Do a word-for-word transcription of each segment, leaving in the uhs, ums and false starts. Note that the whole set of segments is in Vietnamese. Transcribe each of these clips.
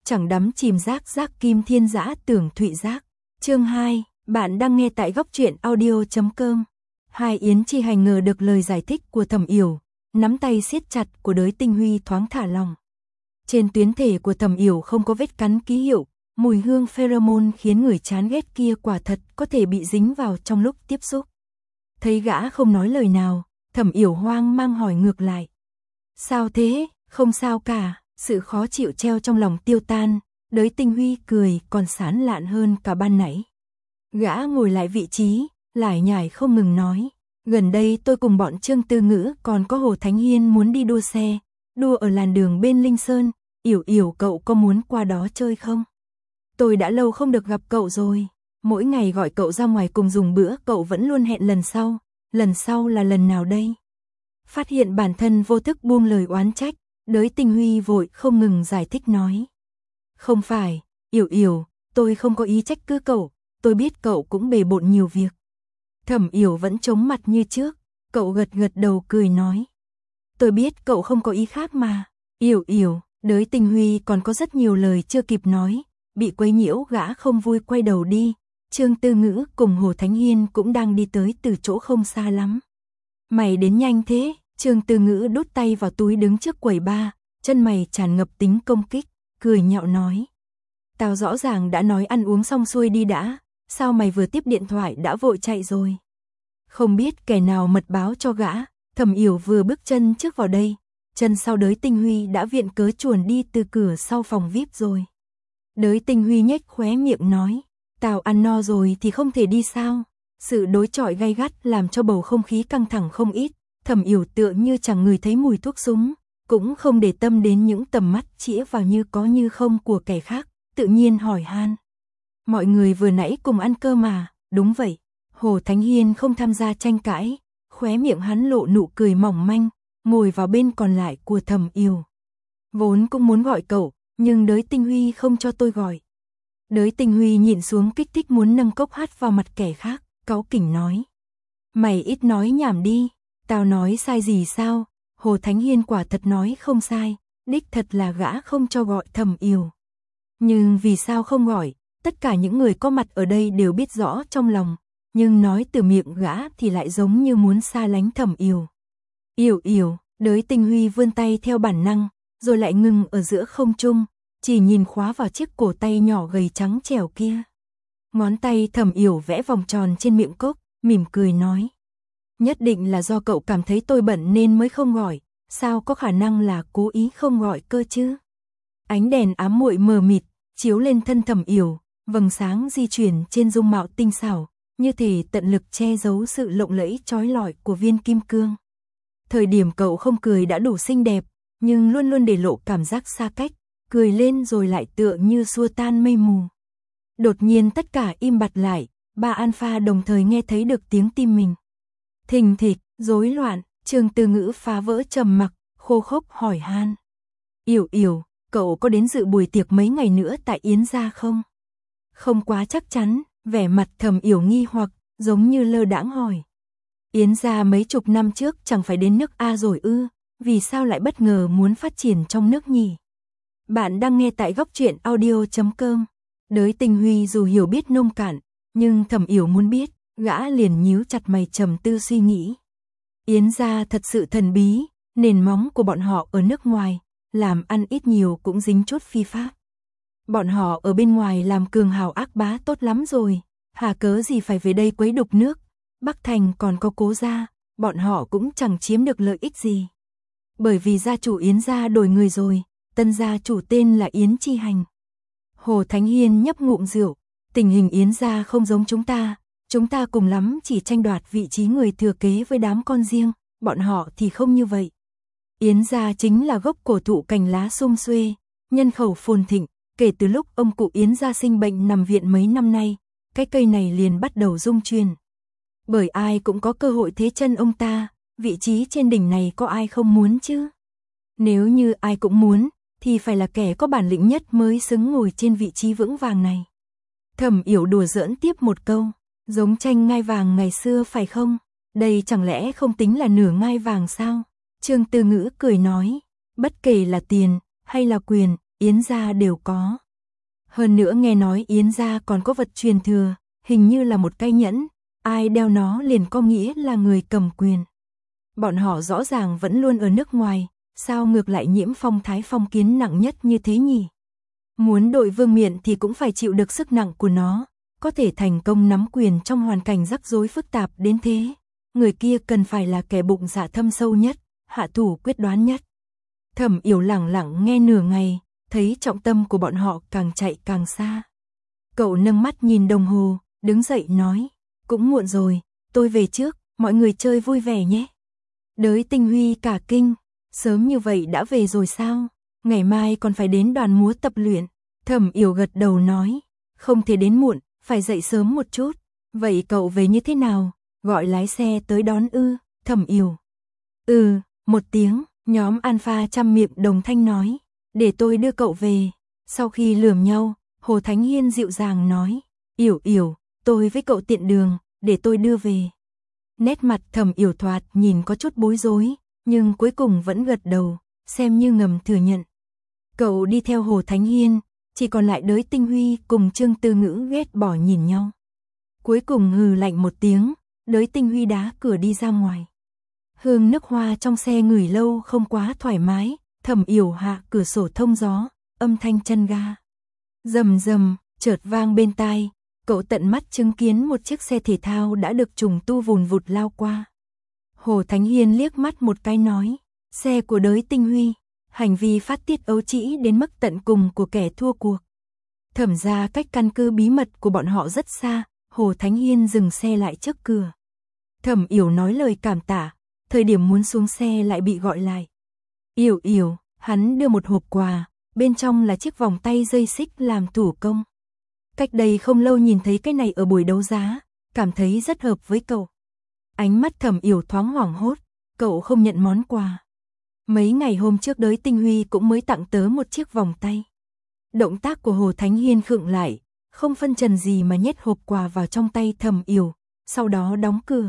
chẳng đắm chìm giác giác kim thiên dã tưởng thụy giác. Chương hai, bạn đang nghe tại góc truyện audio chấm com. Hai Yến Chi Hành ngờ được lời giải thích của Thẩm Yểu, nắm tay siết chặt của Đới Tinh Huy thoáng thả lòng. Trên tuyến thể của Thẩm Yểu không có vết cắn ký hiệu, mùi hương pheromone khiến người chán ghét kia quả thật có thể bị dính vào trong lúc tiếp xúc. Thấy gã không nói lời nào, Thẩm Yểu hoang mang hỏi ngược lại. Sao thế? Không sao cả. Sự khó chịu treo trong lòng tiêu tan, Đới Tinh Huy cười còn sán lạn hơn cả ban nãy. Gã ngồi lại vị trí, lải nhải không ngừng nói. Gần đây tôi cùng bọn Trương Tư Ngữ còn có Hồ Thánh Hiên muốn đi đua xe, đua ở làn đường bên Linh Sơn. Yểu Yểu cậu có muốn qua đó chơi không? Tôi đã lâu không được gặp cậu rồi. Mỗi ngày gọi cậu ra ngoài cùng dùng bữa cậu vẫn luôn hẹn lần sau. Lần sau là lần nào đây? Phát hiện bản thân vô thức buông lời oán trách, Đới Tinh Huy vội không ngừng giải thích nói. Không phải, Yểu Yểu, tôi không có ý trách cứ cậu, tôi biết cậu cũng bề bộn nhiều việc. Thẩm Yểu vẫn chống mặt như trước, cậu gật gật đầu cười nói. Tôi biết cậu không có ý khác mà. Yểu Yểu, Đới Tinh Huy còn có rất nhiều lời chưa kịp nói, bị quấy nhiễu gã không vui quay đầu đi. Trương Tư Ngữ cùng Hồ Thánh Hiên cũng đang đi tới từ chỗ không xa lắm. Mày đến nhanh thế? Trương Tư Ngữ đút tay vào túi đứng trước quầy bar, chân mày tràn ngập tính công kích, cười nhạo nói. Tao rõ ràng đã nói ăn uống xong xuôi đi đã, sao mày vừa tiếp điện thoại đã vội chạy rồi? Không biết kẻ nào mật báo cho gã, Thẩm Yểu vừa bước chân trước vào đây, chân sau Đới Tinh Huy đã viện cớ chuồn đi từ cửa sau phòng vi ai pi rồi. Đới Tinh Huy nhếch khóe miệng nói, tao ăn no rồi thì không thể đi sao? Sự đối chọi gay gắt làm cho bầu không khí căng thẳng không ít. Thẩm Yểu tựa như chẳng ngửi thấy mùi thuốc súng, cũng không để tâm đến những tầm mắt chĩa vào như có như không của kẻ khác, tự nhiên hỏi han. Mọi người vừa nãy cùng ăn cơm mà, đúng vậy. Hồ Thánh Hiên không tham gia tranh cãi, khóe miệng hắn lộ nụ cười mỏng manh, ngồi vào bên còn lại của Thẩm Yểu. Vốn cũng muốn gọi cậu, nhưng Đới Tinh Huy không cho tôi gọi. Đới Tinh Huy nhịn xuống kích thích muốn nâng cốc hát vào mặt kẻ khác, cáu kỉnh nói. Mày ít nói nhảm đi. Tao nói sai gì sao? Hồ Thánh Hiên quả thật nói không sai, đích thật là gã không cho gọi Thẩm Yểu. Nhưng vì sao không gọi? Tất cả những người có mặt ở đây đều biết rõ trong lòng, nhưng nói từ miệng gã thì lại giống như muốn xa lánh Thẩm Yểu. Yểu Yểu, Đới Tinh Huy vươn tay theo bản năng, rồi lại ngừng ở giữa không trung, chỉ nhìn khóa vào chiếc cổ tay nhỏ gầy trắng trẻo kia. Ngón tay Thẩm Yểu vẽ vòng tròn trên miệng cốc, mỉm cười nói. Nhất định là do cậu cảm thấy tôi bận nên mới không gọi, sao có khả năng là cố ý không gọi cơ chứ? Ánh đèn ám muội mờ mịt, chiếu lên thân Thẩm Yểu, vầng sáng di chuyển trên dung mạo tinh xảo, như thể tận lực che giấu sự lộng lẫy chói lọi của viên kim cương. Thời điểm cậu không cười đã đủ xinh đẹp, nhưng luôn luôn để lộ cảm giác xa cách, cười lên rồi lại tựa như xua tan mây mù. Đột nhiên tất cả im bặt lại, ba Alpha đồng thời nghe thấy được tiếng tim mình. Thình thịch, rối loạn, Trương Tư Ngữ phá vỡ trầm mặc, khô khốc hỏi han. Yểu Yểu, cậu có đến dự buổi tiệc mấy ngày nữa tại Yến gia không? Không quá chắc chắn, vẻ mặt Thẩm Yểu nghi hoặc, giống như lơ đãng hỏi. Yến gia mấy chục năm trước chẳng phải đến nước A rồi ư, vì sao lại bất ngờ muốn phát triển trong nước nhỉ? Bạn đang nghe tại góc truyện audio chấm com. Đới Tinh Huy dù hiểu biết nông cạn, nhưng Thẩm Yểu muốn biết. Gã liền nhíu chặt mày trầm tư suy nghĩ. Yến gia thật sự thần bí, nền móng của bọn họ ở nước ngoài, làm ăn ít nhiều cũng dính chút phi pháp. Bọn họ ở bên ngoài làm cường hào ác bá tốt lắm rồi, hà cớ gì phải về đây quấy đục nước. Bắc Thành còn có Cố gia, bọn họ cũng chẳng chiếm được lợi ích gì. Bởi vì gia chủ Yến gia đổi người rồi, tân gia chủ tên là Yến Chi Hành. Hồ Thánh Hiên nhấp ngụm rượu, tình hình Yến gia không giống chúng ta. Chúng ta cùng lắm chỉ tranh đoạt vị trí người thừa kế với đám con riêng, bọn họ thì không như vậy. Yến gia chính là gốc cổ thụ cành lá sum xuê, nhân khẩu phồn thịnh, kể từ lúc ông cụ Yến gia sinh bệnh nằm viện mấy năm nay, cái cây này liền bắt đầu rung chuyển. Bởi ai cũng có cơ hội thế chân ông ta, vị trí trên đỉnh này có ai không muốn chứ? Nếu như ai cũng muốn, thì phải là kẻ có bản lĩnh nhất mới xứng ngồi trên vị trí vững vàng này. Thẩm Yểu đùa giỡn tiếp một câu. Giống tranh ngai vàng ngày xưa phải không? Đây chẳng lẽ không tính là nửa ngai vàng sao? Trương Tư Ngữ cười nói, bất kể là tiền hay là quyền, Yến gia đều có. Hơn nữa nghe nói Yến gia còn có vật truyền thừa, hình như là một cây nhẫn, ai đeo nó liền có nghĩa là người cầm quyền. Bọn họ rõ ràng vẫn luôn ở nước ngoài, sao ngược lại nhiễm phong thái phong kiến nặng nhất như thế nhỉ? Muốn đội vương miện thì cũng phải chịu được sức nặng của nó, có thể thành công nắm quyền trong hoàn cảnh rắc rối phức tạp đến thế. Người kia cần phải là kẻ bụng dạ thâm sâu nhất, hạ thủ quyết đoán nhất. Thẩm Yểu lẳng lặng nghe nửa ngày, thấy trọng tâm của bọn họ càng chạy càng xa. Cậu nâng mắt nhìn đồng hồ, đứng dậy nói, cũng muộn rồi, tôi về trước, mọi người chơi vui vẻ nhé. Đới Tinh Huy cả kinh, sớm như vậy đã về rồi sao? Ngày mai còn phải đến đoàn múa tập luyện. Thẩm Yểu gật đầu nói, không thể đến muộn, phải dậy sớm một chút. Vậy cậu về như thế nào? Gọi lái xe tới đón ư? Thẩm Yểu. Ừ, một tiếng, nhóm Alpha chăm miệng đồng thanh nói, để tôi đưa cậu về. Sau khi lườm nhau, Hồ Thánh Hiên dịu dàng nói, Yểu Yểu, tôi với cậu tiện đường, để tôi đưa về. Nét mặt Thẩm Yểu thoạt nhìn có chút bối rối, nhưng cuối cùng vẫn gật đầu, xem như ngầm thừa nhận. Cậu đi theo Hồ Thánh Hiên, chỉ còn lại Đới Tinh Huy cùng Trương Tư Ngữ ghét bỏ nhìn nhau. Cuối cùng hừ lạnh một tiếng, Đới Tinh Huy đá cửa đi ra ngoài. Hương nước hoa trong xe ngửi lâu không quá thoải mái, Thẩm Yểu hạ cửa sổ thông gió, âm thanh chân ga rầm rầm chợt vang bên tai, cậu tận mắt chứng kiến một chiếc xe thể thao đã được trùng tu vùn vụt lao qua. Hồ Thánh Hiên liếc mắt một cái nói, xe của Đới Tinh Huy, hành vi phát tiết ấu trĩ đến mức tận cùng của kẻ thua cuộc. Thẩm ra cách căn cứ bí mật của bọn họ rất xa, Hồ Thánh Hiên dừng xe lại trước cửa. Thẩm Yểu nói lời cảm tạ, thời điểm muốn xuống xe lại bị gọi lại. Yểu Yểu, hắn đưa một hộp quà, bên trong là chiếc vòng tay dây xích làm thủ công. Cách đây không lâu nhìn thấy cái này ở buổi đấu giá, cảm thấy rất hợp với cậu. Ánh mắt Thẩm Yểu thoáng hoảng hốt, cậu không nhận món quà. Mấy ngày hôm trước Đới Tinh Huy cũng mới tặng tớ một chiếc vòng tay. Động tác của Hồ Thánh Hiên khựng lại, không phân trần gì mà nhét hộp quà vào trong tay Thẩm Yểu, sau đó đóng cửa.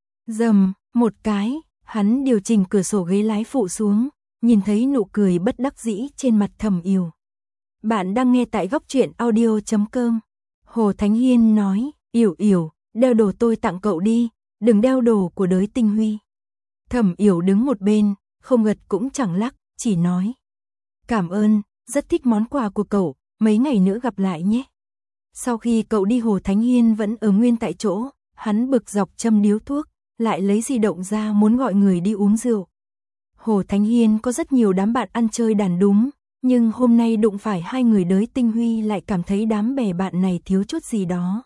Rầm, một cái, hắn điều chỉnh cửa sổ ghế lái phụ xuống, nhìn thấy nụ cười bất đắc dĩ trên mặt Thẩm Yểu. Bạn đang nghe tại góc truyện audio chấm com. Hồ Thánh Hiên nói, Yểu Yểu, đeo đồ tôi tặng cậu đi, đừng đeo đồ của Đới Tinh Huy. Thẩm Yểu đứng một bên, không gật cũng chẳng lắc, chỉ nói, cảm ơn, rất thích món quà của cậu, mấy ngày nữa gặp lại nhé. Sau khi cậu đi Hồ Thánh Hiên vẫn ở nguyên tại chỗ, hắn bực dọc châm điếu thuốc, lại lấy di động ra muốn gọi người đi uống rượu. Hồ Thánh Hiên có rất nhiều đám bạn ăn chơi đàn đúng, nhưng hôm nay đụng phải hai người Đới Tinh Huy lại cảm thấy đám bè bạn này thiếu chút gì đó.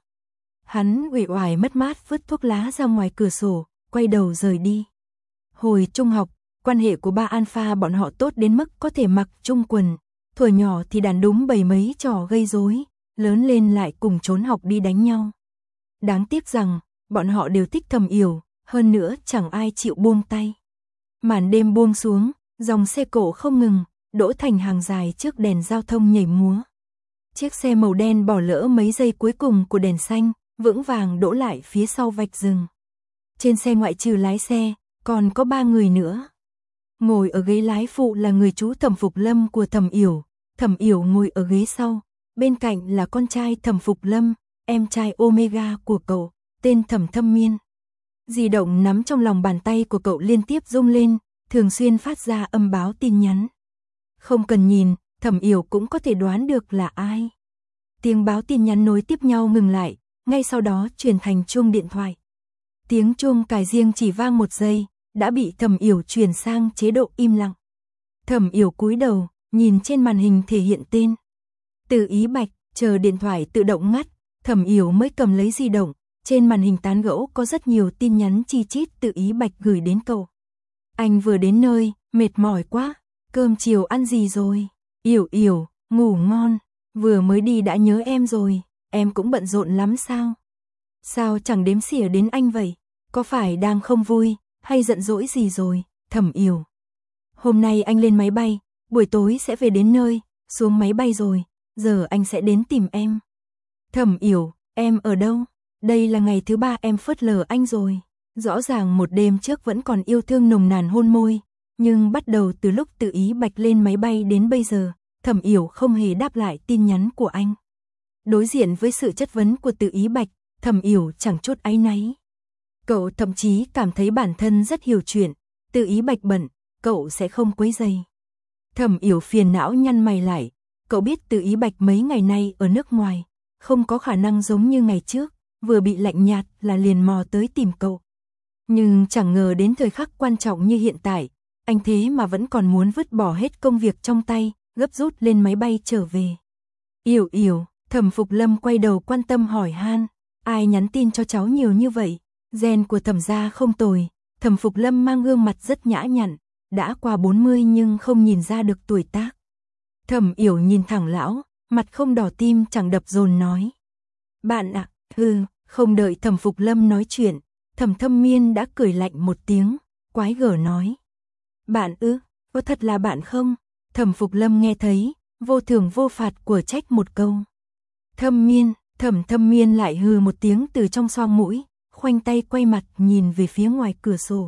Hắn uể oải mất mát vứt thuốc lá ra ngoài cửa sổ, quay đầu rời đi. Hồi trung học, quan hệ của ba Alpha bọn họ tốt đến mức có thể mặc chung quần, thuở nhỏ thì đàn đúng bầy mấy trò gây rối, lớn lên lại cùng trốn học đi đánh nhau. Đáng tiếc rằng, bọn họ đều thích Thẩm Yểu, hơn nữa chẳng ai chịu buông tay. Màn đêm buông xuống, dòng xe cộ không ngừng, đỗ thành hàng dài trước đèn giao thông nhảy múa. Chiếc xe màu đen bỏ lỡ mấy giây cuối cùng của đèn xanh, vững vàng đỗ lại phía sau vạch rừng. Trên xe ngoại trừ lái xe, còn có ba người nữa. Ngồi ở ghế lái phụ là người chú Thẩm Phục Lâm của Thẩm Yểu, Thẩm Yểu ngồi ở ghế sau, bên cạnh là con trai Thẩm Phục Lâm, em trai Omega của cậu, tên Thẩm Thâm Miên. Di động nắm trong lòng bàn tay của cậu liên tiếp rung lên, thường xuyên phát ra âm báo tin nhắn. Không cần nhìn, Thẩm Yểu cũng có thể đoán được là ai. Tiếng báo tin nhắn nối tiếp nhau ngừng lại, ngay sau đó chuyển thành chuông điện thoại. Tiếng chuông cài riêng chỉ vang một giây, đã bị Thẩm Yểu chuyển sang chế độ im lặng. Thẩm Yểu cúi đầu, nhìn trên màn hình thể hiện tên. Từ Ý Bạch, chờ điện thoại tự động ngắt, Thẩm Yểu mới cầm lấy di động, trên màn hình tán gẫu có rất nhiều tin nhắn chi chít từ Ý Bạch gửi đến cậu. Anh vừa đến nơi, mệt mỏi quá, cơm chiều ăn gì rồi? Yểu Yểu, ngủ ngon, vừa mới đi đã nhớ em rồi, em cũng bận rộn lắm sao? Sao chẳng đếm xỉa đến anh vậy? Có phải đang không vui, hay giận dỗi gì rồi? Thẩm Yểu. Hôm nay anh lên máy bay, buổi tối sẽ về đến nơi, xuống máy bay rồi, giờ anh sẽ đến tìm em. Thẩm Yểu, em ở đâu? Đây là ngày thứ ba em phớt lờ anh rồi. Rõ ràng một đêm trước vẫn còn yêu thương nồng nàn hôn môi, nhưng bắt đầu từ lúc Từ Ý Bạch lên máy bay đến bây giờ, Thẩm Yểu không hề đáp lại tin nhắn của anh. Đối diện với sự chất vấn của Từ Ý Bạch, Thẩm Yểu chẳng chút áy náy. Cậu thậm chí cảm thấy bản thân rất hiểu chuyện, Từ Ý Bạch bận, cậu sẽ không quấy rầy. Thẩm Yểu phiền não nhăn mày lại, cậu biết Từ Ý Bạch mấy ngày nay ở nước ngoài, không có khả năng giống như ngày trước, vừa bị lạnh nhạt là liền mò tới tìm cậu. Nhưng chẳng ngờ đến thời khắc quan trọng như hiện tại, anh thế mà vẫn còn muốn vứt bỏ hết công việc trong tay, gấp rút lên máy bay trở về. Yểu Yểu, Thẩm Phục Lâm quay đầu quan tâm hỏi han, ai nhắn tin cho cháu nhiều như vậy? Gen của Thẩm gia không tồi. Thẩm Phục Lâm mang gương mặt rất nhã nhặn, đã qua bốn mươi nhưng không nhìn ra được tuổi tác. Thẩm Yểu nhìn thẳng lão, mặt không đỏ tim chẳng đập dồn nói. Bạn ạ, à, hừ, không đợi Thẩm Phục Lâm nói chuyện, Thẩm Thâm Miên đã cười lạnh một tiếng, quái gở nói. Bạn ư, có thật là bạn không? Thẩm Phục Lâm nghe thấy, vô thưởng vô phạt của trách một câu. Thâm Miên, Thẩm Thâm Miên lại hừ một tiếng từ trong xoang mũi, khoanh tay quay mặt nhìn về phía ngoài cửa sổ.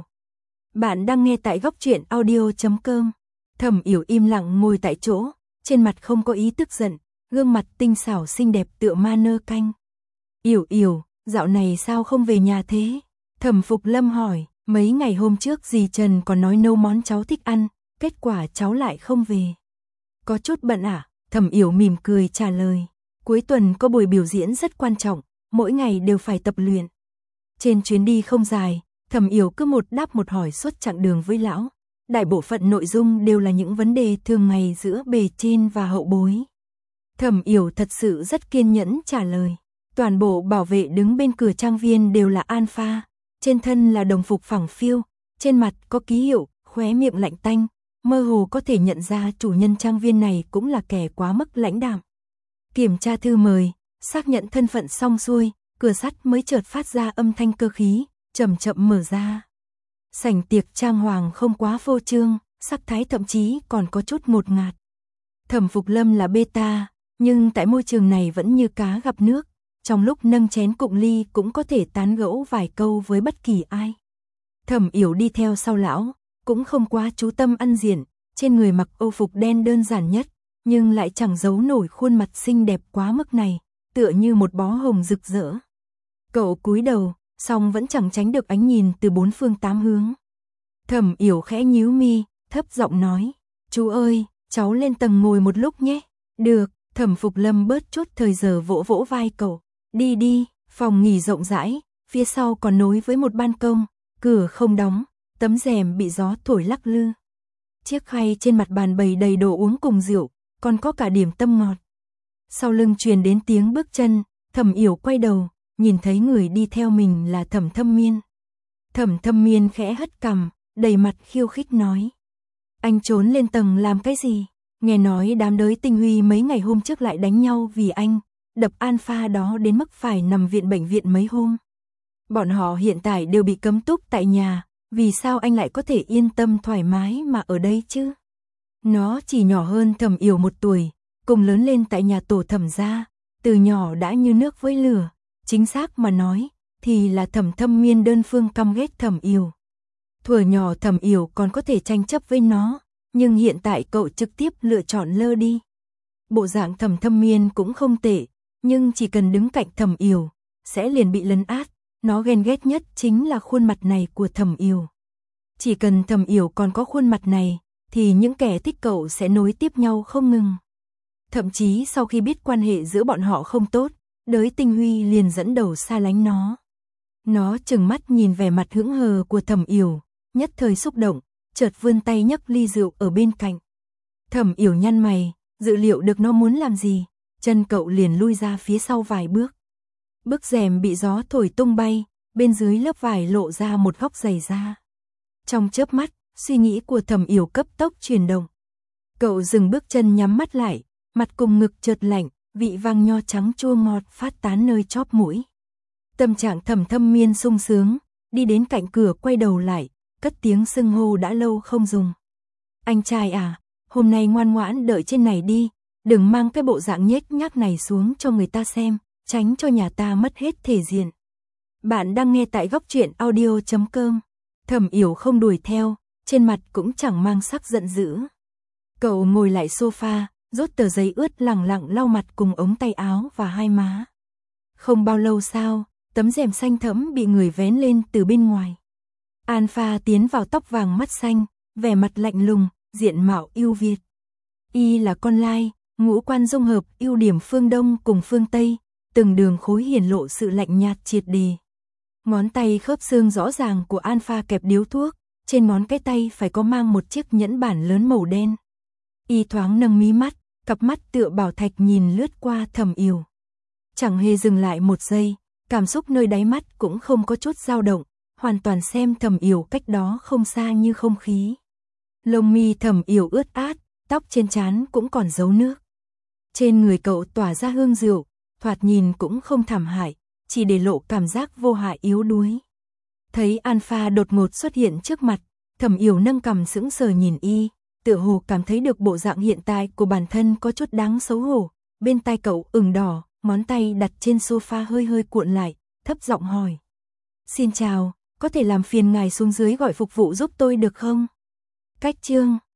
Bạn đang nghe tại góc truyện audio chấm com. Thẩm Yểu im lặng ngồi tại chỗ, trên mặt không có ý tức giận, gương mặt tinh xảo xinh đẹp tựa ma nơ canh. Yểu Yểu, dạo này sao không về nhà thế? Thẩm Phục Lâm hỏi, mấy ngày hôm trước dì Trần còn nói nấu món cháu thích ăn, kết quả cháu lại không về. Có chút bận à? Thẩm Yểu mỉm cười trả lời. Cuối tuần có buổi biểu diễn rất quan trọng, mỗi ngày đều phải tập luyện. Trên chuyến đi không dài, Thẩm Yểu cứ một đáp một hỏi suốt chặng đường với lão. Đại bộ phận nội dung đều là những vấn đề thường ngày giữa bề trên và hậu bối. Thẩm Yểu thật sự rất kiên nhẫn trả lời. Toàn bộ bảo vệ đứng bên cửa trang viên đều là alpha, trên thân là đồng phục phẳng phiu, trên mặt có ký hiệu, khóe miệng lạnh tanh, mơ hồ có thể nhận ra chủ nhân trang viên này cũng là kẻ quá mức lãnh đạm. Kiểm tra thư mời, xác nhận thân phận xong xuôi, cửa sắt mới chợt phát ra âm thanh cơ khí, chậm chậm mở ra. Sảnh tiệc trang hoàng không quá phô trương, sắc thái thậm chí còn có chút ngột ngạt. Thẩm Phục Lâm là beta, nhưng tại môi trường này vẫn như cá gặp nước, trong lúc nâng chén cụng ly cũng có thể tán gẫu vài câu với bất kỳ ai. Thẩm Yểu đi theo sau lão, cũng không quá chú tâm ăn diện, trên người mặc âu phục đen đơn giản nhất, nhưng lại chẳng giấu nổi khuôn mặt xinh đẹp quá mức này, tựa như một bó hồng rực rỡ. Cậu cúi đầu, song vẫn chẳng tránh được ánh nhìn từ bốn phương tám hướng. Thẩm Yểu khẽ nhíu mi, thấp giọng nói, chú ơi, cháu lên tầng ngồi một lúc nhé. Được, Thẩm Phục Lâm bớt chút thời giờ vỗ vỗ vai cậu. Đi đi, phòng nghỉ rộng rãi, phía sau còn nối với một ban công, cửa không đóng, tấm rèm bị gió thổi lắc lư. Chiếc khay trên mặt bàn bày đầy đồ uống cùng rượu, còn có cả điểm tâm ngọt. Sau lưng truyền đến tiếng bước chân, Thẩm Yểu quay đầu, nhìn thấy người đi theo mình là Thẩm Thâm Miên. Thẩm Thâm Miên khẽ hất cằm, đầy mặt khiêu khích nói. Anh trốn lên tầng làm cái gì? Nghe nói đám đới Tinh Huy mấy ngày hôm trước lại đánh nhau vì anh, đập alpha đó đến mức phải nằm viện bệnh viện mấy hôm. Bọn họ hiện tại đều bị cấm túc tại nhà, vì sao anh lại có thể yên tâm thoải mái mà ở đây chứ? Nó chỉ nhỏ hơn Thẩm Yểu một tuổi, cùng lớn lên tại nhà tổ Thẩm gia, từ nhỏ đã như nước với lửa, chính xác mà nói, thì là Thẩm Thâm Miên đơn phương căm ghét Thẩm Yểu. Thuở nhỏ Thẩm Yểu còn có thể tranh chấp với nó, nhưng hiện tại cậu trực tiếp lựa chọn lơ đi. Bộ dạng Thẩm Thâm Miên cũng không tệ, nhưng chỉ cần đứng cạnh Thẩm Yểu, sẽ liền bị lấn át, nó ghen ghét nhất chính là khuôn mặt này của Thẩm Yểu. Chỉ cần Thẩm Yểu còn có khuôn mặt này, thì những kẻ thích cậu sẽ nối tiếp nhau không ngừng. Thậm chí sau khi biết quan hệ giữa bọn họ không tốt, đới Tinh Huy liền dẫn đầu xa lánh nó. Nó trừng mắt nhìn vẻ mặt hững hờ của Thẩm Yểu, nhất thời xúc động, chợt vươn tay nhấc ly rượu ở bên cạnh. Thẩm Yểu nhăn mày, dự liệu được nó muốn làm gì, chân cậu liền lui ra phía sau vài bước. Bức rèm bị gió thổi tung bay, bên dưới lớp vải lộ ra một góc giày da. Trong chớp mắt, suy nghĩ của Thẩm Yểu cấp tốc chuyển động. Cậu dừng bước chân nhắm mắt lại, mặt cùng ngực chợt lạnh, vị vang nho trắng chua ngọt phát tán nơi chóp mũi. Tâm trạng Thẩm Thâm Miên sung sướng, đi đến cạnh cửa quay đầu lại, cất tiếng xưng hô đã lâu không dùng. Anh trai à, hôm nay ngoan ngoãn đợi trên này đi, đừng mang cái bộ dạng nhếch nhác này xuống cho người ta xem, tránh cho nhà ta mất hết thể diện. Bạn đang nghe tại góc truyện audio chấm com. Thẩm Yểu không đuổi theo, trên mặt cũng chẳng mang sắc giận dữ. Cậu ngồi lại sofa, rút tờ giấy ướt lẳng lặng lau mặt cùng ống tay áo và hai má. Không bao lâu sau, tấm rèm xanh thẫm bị người vén lên từ bên ngoài. Alpha tiến vào tóc vàng mắt xanh, vẻ mặt lạnh lùng, diện mạo ưu việt. Y là con lai, ngũ quan dung hợp ưu điểm phương Đông cùng phương Tây, từng đường khối hiển lộ sự lạnh nhạt triệt đề. Ngón tay khớp xương rõ ràng của Alpha kẹp điếu thuốc, trên ngón cái tay phải có mang một chiếc nhẫn bản lớn màu đen. Y thoáng nâng mí mắt, cặp mắt tựa bảo thạch nhìn lướt qua Thẩm Yểu. Chẳng hề dừng lại một giây, cảm xúc nơi đáy mắt cũng không có chút dao động, hoàn toàn xem Thẩm Yểu cách đó không xa như không khí. Lông mi Thẩm Yểu ướt át, tóc trên trán cũng còn dấu nước. Trên người cậu tỏa ra hương rượu, thoạt nhìn cũng không thảm hại, chỉ để lộ cảm giác vô hại yếu đuối. Thấy Alpha đột ngột xuất hiện trước mặt, Thẩm Yểu nâng cằm sững sờ nhìn y, tựa hồ cảm thấy được bộ dạng hiện tại của bản thân có chút đáng xấu hổ. Bên tai cậu ửng đỏ, ngón tay đặt trên sofa hơi hơi cuộn lại, thấp giọng hỏi. Xin chào, có thể làm phiền ngài xuống dưới gọi phục vụ giúp tôi được không? Cách chương